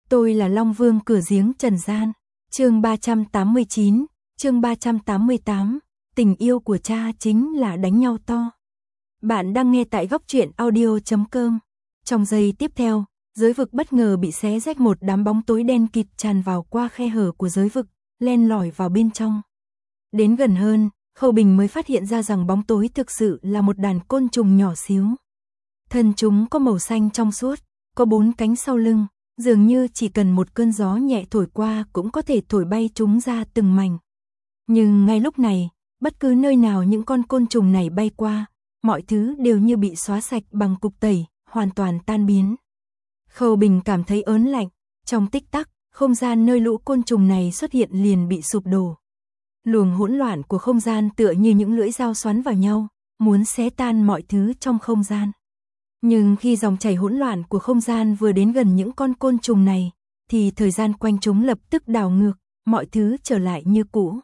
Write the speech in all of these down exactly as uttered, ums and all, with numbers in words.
Tôi là Long Vương cửa giếng trần gian. Chương ba trăm tám mươi chín, chương ba trăm tám mươi tám, tình yêu của cha chính là đánh nhau to. Bạn đang nghe tại góc truyện audio chấm com. Trong giây tiếp theo, giới vực bất ngờ bị xé rách, một đám bóng tối đen kịt tràn vào qua khe hở của giới vực, len lỏi vào bên trong. Đến gần hơn, Khâu Bình mới phát hiện ra rằng bóng tối thực sự là một đàn côn trùng nhỏ xíu. Thân chúng có màu xanh trong suốt, có bốn cánh sau lưng, dường như chỉ cần một cơn gió nhẹ thổi qua cũng có thể thổi bay chúng ra từng mảnh. Nhưng ngay lúc này, bất cứ nơi nào những con côn trùng này bay qua, mọi thứ đều như bị xóa sạch bằng cục tẩy, hoàn toàn tan biến. Khâu Bình cảm thấy ớn lạnh, trong tích tắc, không gian nơi lũ côn trùng này xuất hiện liền bị sụp đổ. Luồng hỗn loạn của không gian tựa như những lưỡi dao xoắn vào nhau, muốn xé tan mọi thứ trong không gian. Nhưng khi dòng chảy hỗn loạn của không gian vừa đến gần những con côn trùng này, thì thời gian quanh chúng lập tức đảo ngược, mọi thứ trở lại như cũ.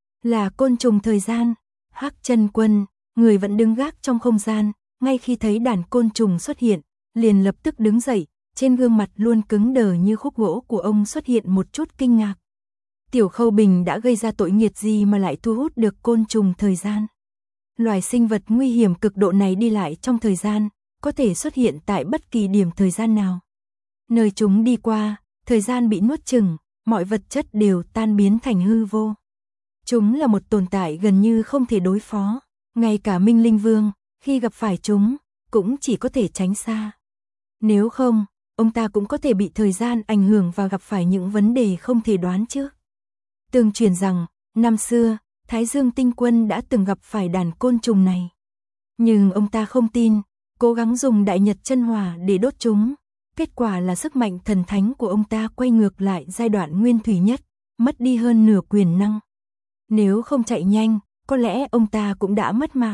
Là côn trùng thời gian. Hắc Chân Quân, người vẫn đứng gác trong không gian, ngay khi thấy đàn côn trùng xuất hiện, liền lập tức đứng dậy, trên gương mặt luôn cứng đờ như khúc gỗ của ông xuất hiện một chút kinh ngạc. Tiểu Khâu Bình đã gây ra tội nghiệp gì mà lại thu hút được côn trùng thời gian? Loài sinh vật nguy hiểm cực độ này đi lại trong thời gian, có thể xuất hiện tại bất kỳ điểm thời gian nào. Nơi chúng đi qua, thời gian bị nuốt chửng, mọi vật chất đều tan biến thành hư vô. Chúng là một tồn tại gần như không thể đối phó, ngay cả Minh Linh Vương, khi gặp phải chúng, cũng chỉ có thể tránh xa. Nếu không, ông ta cũng có thể bị thời gian ảnh hưởng và gặp phải những vấn đề không thể đoán trước. Tương truyền rằng, năm xưa, Thái Dương Tinh Quân đã từng gặp phải đàn côn trùng này. Nhưng ông ta không tin, cố gắng dùng Đại Nhật Chân Hỏa để đốt chúng. Kết quả là sức mạnh thần thánh của ông ta quay ngược lại giai đoạn nguyên thủy nhất, mất đi hơn nửa quyền năng. Nếu không chạy nhanh, có lẽ ông ta cũng đã mất mạng.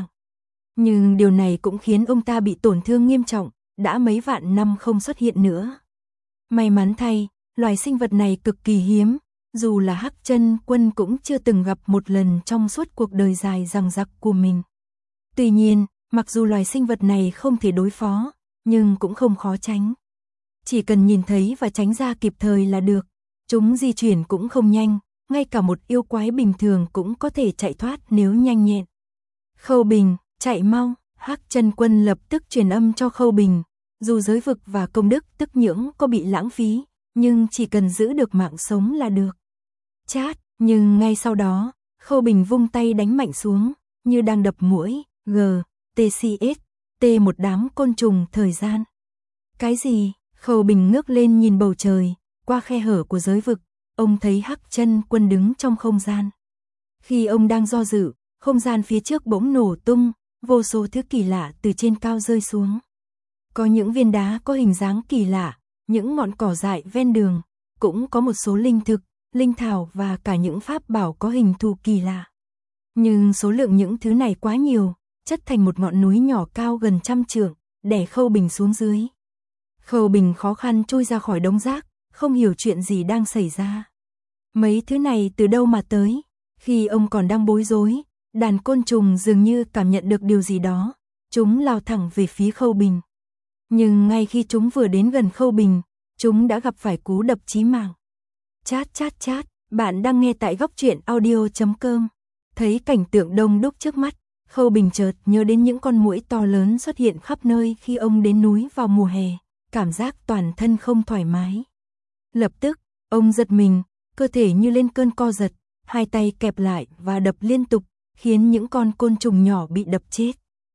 Nhưng điều này cũng khiến ông ta bị tổn thương nghiêm trọng, đã mấy vạn năm không xuất hiện nữa. May mắn thay, loài sinh vật này cực kỳ hiếm, dù là Hắc Chân Quân cũng chưa từng gặp một lần trong suốt cuộc đời dài dằng dặc của mình. Tuy nhiên, mặc dù loài sinh vật này không thể đối phó, nhưng cũng không khó tránh. Chỉ cần nhìn thấy và tránh ra kịp thời là được. Chúng di chuyển cũng không nhanh, ngay cả một yêu quái bình thường cũng có thể chạy thoát nếu nhanh nhẹn. Khâu Bình, chạy mau. Hắc Chân Quân lập tức truyền âm cho Khâu Bình. Dù giới vực và công đức tức nhưỡng có bị lãng phí, nhưng chỉ cần giữ được mạng sống là được. Chát, nhưng ngay sau đó, Khâu Bình vung tay đánh mạnh xuống, như đang đập muỗi. G, T C S, T một đám côn trùng thời gian. Cái gì? Khâu Bình ngước lên nhìn bầu trời, qua khe hở của giới vực, ông thấy Hắc Chân Quân đứng trong không gian. Khi ông đang do dự, không gian phía trước bỗng nổ tung, vô số thứ kỳ lạ từ trên cao rơi xuống. Có những viên đá có hình dáng kỳ lạ, những ngọn cỏ dại ven đường, cũng có một số linh thực, linh thảo và cả những pháp bảo có hình thù kỳ lạ. Nhưng số lượng những thứ này quá nhiều, chất thành một ngọn núi nhỏ cao gần trăm trượng, đè Khâu Bình xuống dưới. Khâu Bình khó khăn chui ra khỏi đống rác, không hiểu chuyện gì đang xảy ra. Mấy thứ này từ đâu mà tới? Khi ông còn đang bối rối, đàn côn trùng dường như cảm nhận được điều gì đó, chúng lao thẳng về phía Khâu Bình. Nhưng ngay khi chúng vừa đến gần Khâu Bình, chúng đã gặp phải cú đập chí mạng. Chát chát chát, bạn đang nghe tại góc truyện audio chấm com. Thấy cảnh tượng đông đúc trước mắt, Khâu Bình chợt nhớ đến những con muỗi to lớn xuất hiện khắp nơi khi ông đến núi vào mùa hè, cảm giác toàn thân không thoải mái. Lập tức, ông giật mình, cơ thể như lên cơn co giật, hai tay kẹp lại và đập liên tục, khiến những con côn trùng nhỏ bị đập chết.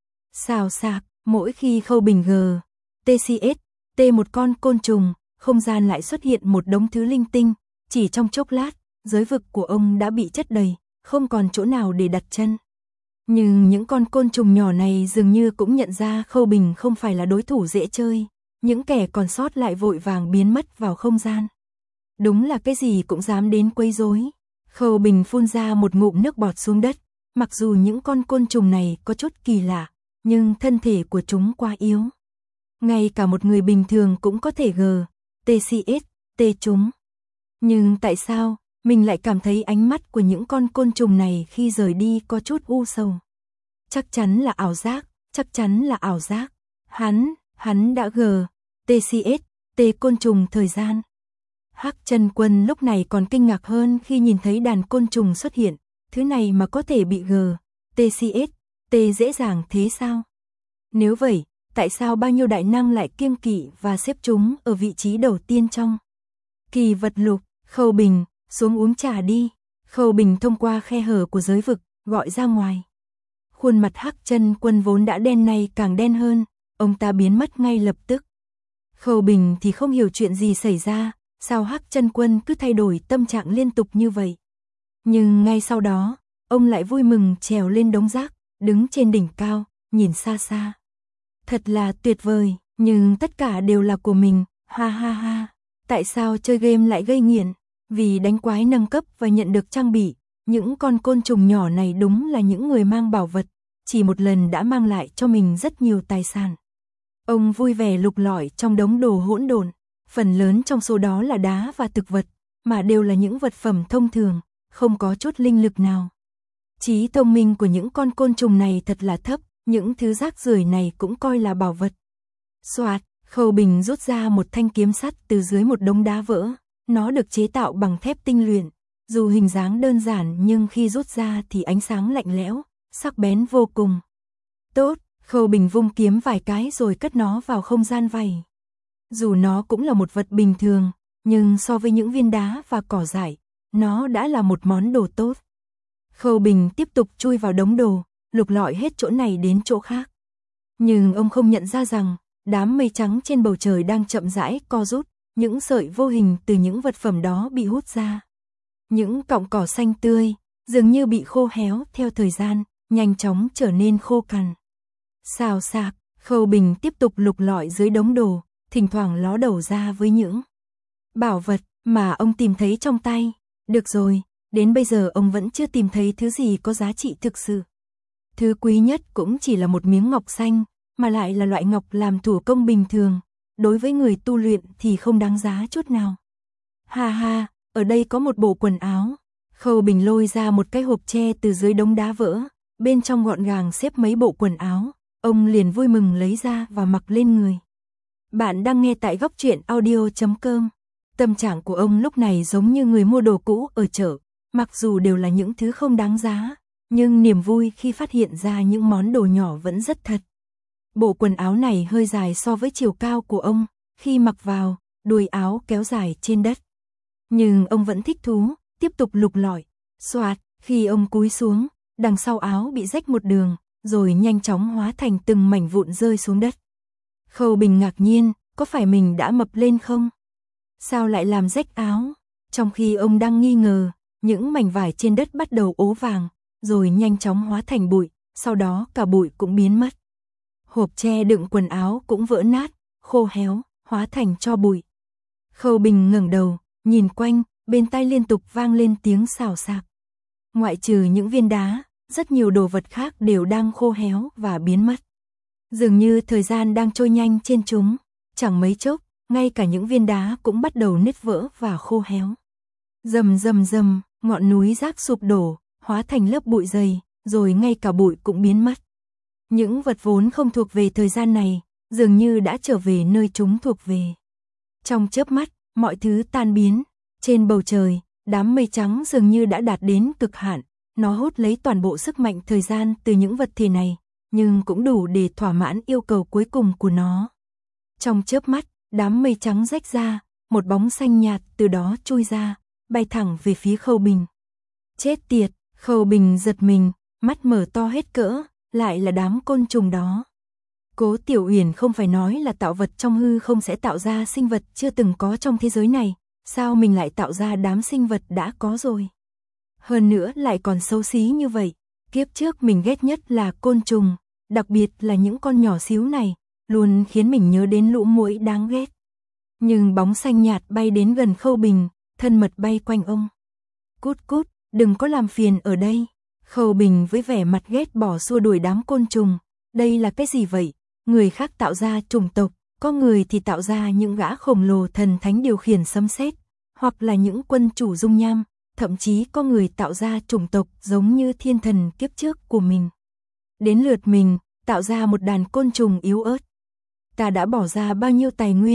Xào xạc, mỗi khi Khâu Bình G, T C S, T một con côn trùng, không gian lại xuất hiện một đống thứ linh tinh, chỉ trong chốc lát, giới vực của ông đã bị chất đầy, không còn chỗ nào để đặt chân. Nhưng những con côn trùng nhỏ này dường như cũng nhận ra Khâu Bình không phải là đối thủ dễ chơi, những kẻ còn sót lại vội vàng biến mất vào không gian. Đúng là cái gì cũng dám đến quấy rối. Khâu Bình phun ra một ngụm nước bọt xuống đất, mặc dù những con côn trùng này có chút kỳ lạ, nhưng thân thể của chúng quá yếu. Ngay cả một người bình thường cũng có thể G, T C S, T chúng. Nhưng tại sao, mình lại cảm thấy ánh mắt của những con côn trùng này khi rời đi có chút u sầu? Chắc chắn là ảo giác, chắc chắn là ảo giác. Hắn, hắn đã G, T C S, T côn trùng thời gian. Hắc Chân Quân lúc này còn kinh ngạc hơn khi nhìn thấy đàn côn trùng xuất hiện, thứ này mà có thể bị G, tê xê ét, T dễ dàng thế sao? Nếu vậy, tại sao bao nhiêu đại năng lại kiêng kỵ và xếp chúng ở vị trí đầu tiên trong kỳ vật lục? Khâu Bình, xuống uống trà đi. Khâu Bình thông qua khe hở của giới vực, gọi ra ngoài. Khuôn mặt Hắc Chân Quân vốn đã đen nay càng đen hơn, ông ta biến mất ngay lập tức. Khâu Bình thì không hiểu chuyện gì xảy ra, sao Hắc Chân Quân cứ thay đổi tâm trạng liên tục như vậy. Nhưng ngay sau đó, ông lại vui mừng trèo lên đống rác, đứng trên đỉnh cao, nhìn xa xa. Thật là tuyệt vời, nhưng tất cả đều là của mình, ha ha ha. Tại sao chơi game lại gây nghiện? Vì đánh quái nâng cấp và nhận được trang bị, những con côn trùng nhỏ này đúng là những người mang bảo vật, chỉ một lần đã mang lại cho mình rất nhiều tài sản. Ông vui vẻ lục lọi trong đống đồ hỗn độn, phần lớn trong số đó là đá và thực vật, mà đều là những vật phẩm thông thường, không có chút linh lực nào. Trí thông minh của những con côn trùng này thật là thấp, những thứ rác rưởi này cũng coi là bảo vật. Soạt, Khâu Bình rút ra một thanh kiếm sắt từ dưới một đống đá vỡ, nó được chế tạo bằng thép tinh luyện, dù hình dáng đơn giản nhưng khi rút ra thì ánh sáng lạnh lẽo, sắc bén vô cùng. Tốt, Khâu Bình vung kiếm vài cái rồi cất nó vào không gian vảy. Dù nó cũng là một vật bình thường, nhưng so với những viên đá và cỏ dại, nó đã là một món đồ tốt. Khâu Bình tiếp tục chui vào đống đồ, lục lọi hết chỗ này đến chỗ khác. Nhưng ông không nhận ra rằng, đám mây trắng trên bầu trời đang chậm rãi co rút, những sợi vô hình từ những vật phẩm đó bị hút ra. Những cọng cỏ xanh tươi, dường như bị khô héo theo thời gian, nhanh chóng trở nên khô cằn. Xào xạc, Khâu Bình tiếp tục lục lọi dưới đống đồ, thỉnh thoảng ló đầu ra với những bảo vật mà ông tìm thấy trong tay. Được rồi, đến bây giờ ông vẫn chưa tìm thấy thứ gì có giá trị thực sự. Thứ quý nhất cũng chỉ là một miếng ngọc xanh, mà lại là loại ngọc làm thủ công bình thường, đối với người tu luyện thì không đáng giá chút nào. Ha ha, ở đây có một bộ quần áo. Khâu Bình lôi ra một cái hộp tre từ dưới đống đá vỡ, bên trong gọn gàng xếp mấy bộ quần áo, ông liền vui mừng lấy ra và mặc lên người. Bạn đang nghe tại góc truyện audio chấm com. Tâm trạng của ông lúc này giống như người mua đồ cũ ở chợ, mặc dù đều là những thứ không đáng giá, nhưng niềm vui khi phát hiện ra những món đồ nhỏ vẫn rất thật. Bộ quần áo này hơi dài so với chiều cao của ông, khi mặc vào, đuôi áo kéo dài trên đất. Nhưng ông vẫn thích thú, tiếp tục lục lọi. Soạt, khi ông cúi xuống, đằng sau áo bị rách một đường, rồi nhanh chóng hóa thành từng mảnh vụn rơi xuống đất. Khâu Bình ngạc nhiên, có phải mình đã mập lên không? Sao lại làm rách áo? Trong khi ông đang nghi ngờ, những mảnh vải trên đất bắt đầu ố vàng, rồi nhanh chóng hóa thành bụi, sau đó cả bụi cũng biến mất. Hộp tre đựng quần áo cũng vỡ nát, khô héo, hóa thành tro bụi. Khâu Bình ngẩng đầu, nhìn quanh, bên tai liên tục vang lên tiếng xào xạc. Ngoại trừ những viên đá, rất nhiều đồ vật khác đều đang khô héo và biến mất. Dường như thời gian đang trôi nhanh trên chúng, chẳng mấy chốc, ngay cả những viên đá cũng bắt đầu nứt vỡ và khô héo. Rầm rầm rầm, ngọn núi rác sụp đổ, hóa thành lớp bụi dày, rồi ngay cả bụi cũng biến mất. Những vật vốn không thuộc về thời gian này, dường như đã trở về nơi chúng thuộc về. Trong chớp mắt, mọi thứ tan biến. Trên bầu trời, đám mây trắng dường như đã đạt đến cực hạn, nó hút lấy toàn bộ sức mạnh thời gian từ những vật thể này, nhưng cũng đủ để thỏa mãn yêu cầu cuối cùng của nó. Trong chớp mắt, đám mây trắng rách ra, một bóng xanh nhạt từ đó chui ra, bay thẳng về phía Khâu Bình. Chết tiệt, Khâu Bình giật mình, mắt mở to hết cỡ, lại là đám côn trùng đó. Cố Tiểu Uyển không phải nói là tạo vật trong hư không sẽ tạo ra sinh vật chưa từng có trong thế giới này, sao mình lại tạo ra đám sinh vật đã có rồi? Hơn nữa lại còn xấu xí như vậy, kiếp trước mình ghét nhất là côn trùng, đặc biệt là những con nhỏ xíu này, luôn khiến mình nhớ đến lũ muỗi đáng ghét. Nhưng bóng xanh nhạt bay đến gần Khâu Bình, thân mật bay quanh ông. Cút cút, đừng có làm phiền ở đây. Khâu Bình với vẻ mặt ghét bỏ xua đuổi đám côn trùng. Đây là cái gì vậy? Người khác tạo ra chủng tộc, có người thì tạo ra những gã khổng lồ thần thánh điều khiển sấm sét, hoặc là những quân chủ dung nham, thậm chí có người tạo ra chủng tộc giống như thiên thần kiếp trước của mình. Đến lượt mình, tạo ra một đàn côn trùng yếu ớt. Ta đã bỏ ra bao nhiêu tài nguyên,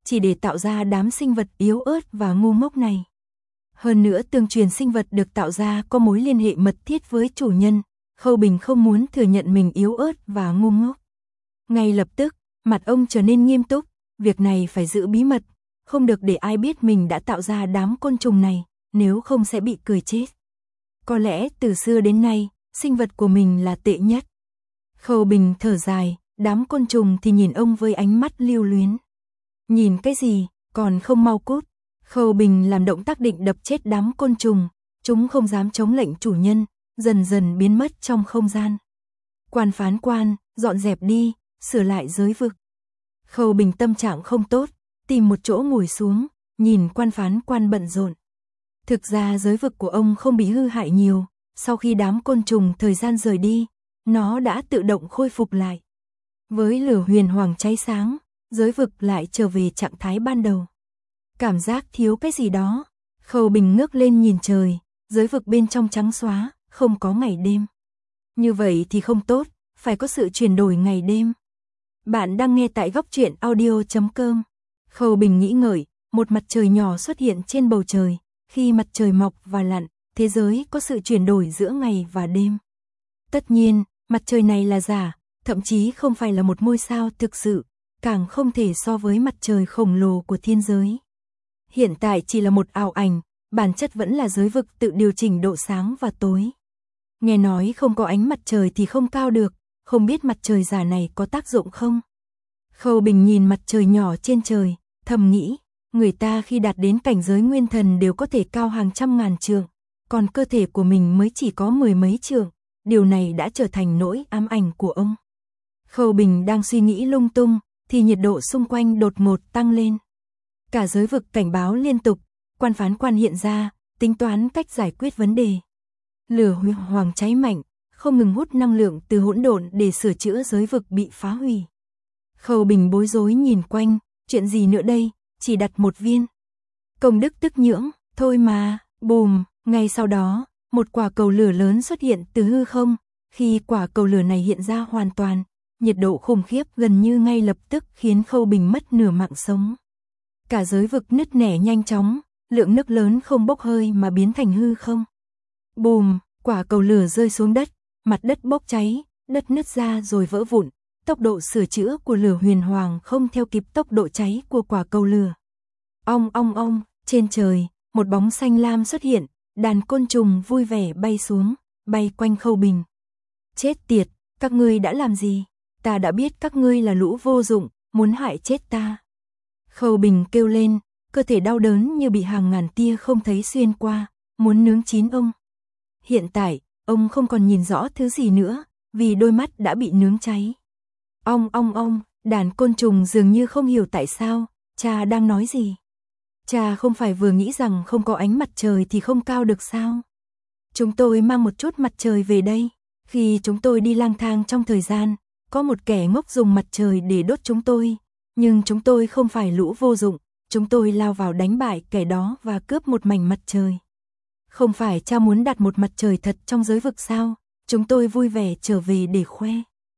chỉ để tạo ra đám sinh vật yếu ớt và ngu ngốc này. Hơn nữa tương truyền sinh vật được tạo ra có mối liên hệ mật thiết với chủ nhân, Khâu Bình không muốn thừa nhận mình yếu ớt và ngu ngốc. Ngay lập tức, mặt ông trở nên nghiêm túc, việc này phải giữ bí mật, không được để ai biết mình đã tạo ra đám côn trùng này, nếu không sẽ bị cười chết. Có lẽ từ xưa đến nay, sinh vật của mình là tệ nhất. Khâu Bình thở dài, đám côn trùng thì nhìn ông với ánh mắt lưu luyến. Nhìn cái gì, còn không mau cút. Khâu Bình làm động tác định đập chết đám côn trùng, chúng không dám chống lệnh chủ nhân, dần dần biến mất trong không gian. Quan phán quan, dọn dẹp đi, sửa lại giới vực. Khâu Bình tâm trạng không tốt, tìm một chỗ ngồi xuống, nhìn quan phán quan bận rộn. Thực ra giới vực của ông không bị hư hại nhiều, sau khi đám côn trùng thời gian rời đi, nó đã tự động khôi phục lại. Với lửa huyền hoàng cháy sáng, giới vực lại trở về trạng thái ban đầu. Cảm giác thiếu cái gì đó, Khâu Bình ngước lên nhìn trời, giới vực bên trong trắng xóa, không có ngày đêm. Như vậy thì không tốt, phải có sự chuyển đổi ngày đêm. Bạn đang nghe tại góc truyện audio chấm com. Khâu Bình nghĩ ngợi, một mặt trời nhỏ xuất hiện trên bầu trời, khi mặt trời mọc và lặn, thế giới có sự chuyển đổi giữa ngày và đêm. Tất nhiên, mặt trời này là giả, thậm chí không phải là một ngôi sao thực sự, càng không thể so với mặt trời khổng lồ của thiên giới. Hiện tại chỉ là một ảo ảnh, bản chất vẫn là giới vực tự điều chỉnh độ sáng và tối. Nghe nói không có ánh mặt trời thì không cao được, không biết mặt trời giả này có tác dụng không? Khâu Bình nhìn mặt trời nhỏ trên trời, thầm nghĩ, người ta khi đạt đến cảnh giới nguyên thần đều có thể cao hàng trăm ngàn trượng, còn cơ thể của mình mới chỉ có mười mấy trượng, điều này đã trở thành nỗi ám ảnh của ông. Khâu Bình đang suy nghĩ lung tung, thì nhiệt độ xung quanh đột ngột tăng lên. Cả giới vực cảnh báo liên tục, quan phán quan hiện ra, tính toán cách giải quyết vấn đề. Lửa huyền hoàng cháy mạnh, không ngừng hút năng lượng từ hỗn độn để sửa chữa giới vực bị phá hủy. Khâu Bình bối rối nhìn quanh, chuyện gì nữa đây, chỉ đặt một viên. Công đức tức nhưỡng, thôi mà, bùm, ngay sau đó, một quả cầu lửa lớn xuất hiện từ hư không, khi quả cầu lửa này hiện ra hoàn toàn, nhiệt độ khủng khiếp gần như ngay lập tức khiến Khâu Bình mất nửa mạng sống. Cả giới vực nứt nẻ nhanh chóng, lượng nước lớn không bốc hơi mà biến thành hư không. Bùm, quả cầu lửa rơi xuống đất, mặt đất bốc cháy, đất nứt ra rồi vỡ vụn. Tốc độ sửa chữa của lửa huyền hoàng không theo kịp tốc độ cháy của quả cầu lửa. Ong ong ong, trên trời, một bóng xanh lam xuất hiện, đàn côn trùng vui vẻ bay xuống, bay quanh Khâu Bình. Chết tiệt, các ngươi đã làm gì? Ta đã biết các ngươi là lũ vô dụng, muốn hại chết ta. Khâu Bình kêu lên, cơ thể đau đớn như bị hàng ngàn tia không thấy xuyên qua, muốn nướng chín ông. Hiện tại, ông không còn nhìn rõ thứ gì nữa, vì đôi mắt đã bị nướng cháy. Ong ong ong, đàn côn trùng dường như không hiểu tại sao, cha đang nói gì. Cha không phải vừa nghĩ rằng không có ánh mặt trời thì không cao được sao? Chúng tôi mang một chút mặt trời về đây. Khi chúng tôi đi lang thang trong thời gian, có một kẻ ngốc dùng mặt trời để đốt chúng tôi. Nhưng chúng tôi không phải lũ vô dụng, chúng tôi lao vào đánh bại kẻ đó và cướp một mảnh mặt trời. Không phải cha muốn đặt một mặt trời thật trong giới vực sao? Chúng tôi vui vẻ trở về để khoe.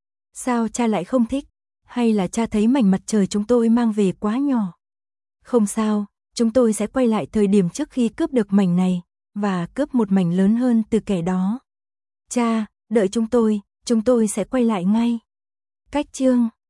Sao cha lại không thích? Hay là cha thấy mảnh mặt trời chúng tôi mang về quá nhỏ? Không sao, chúng tôi sẽ quay lại thời điểm trước khi cướp được mảnh này, và cướp một mảnh lớn hơn từ kẻ đó. Cha, đợi chúng tôi, chúng tôi sẽ quay lại ngay. Cách chương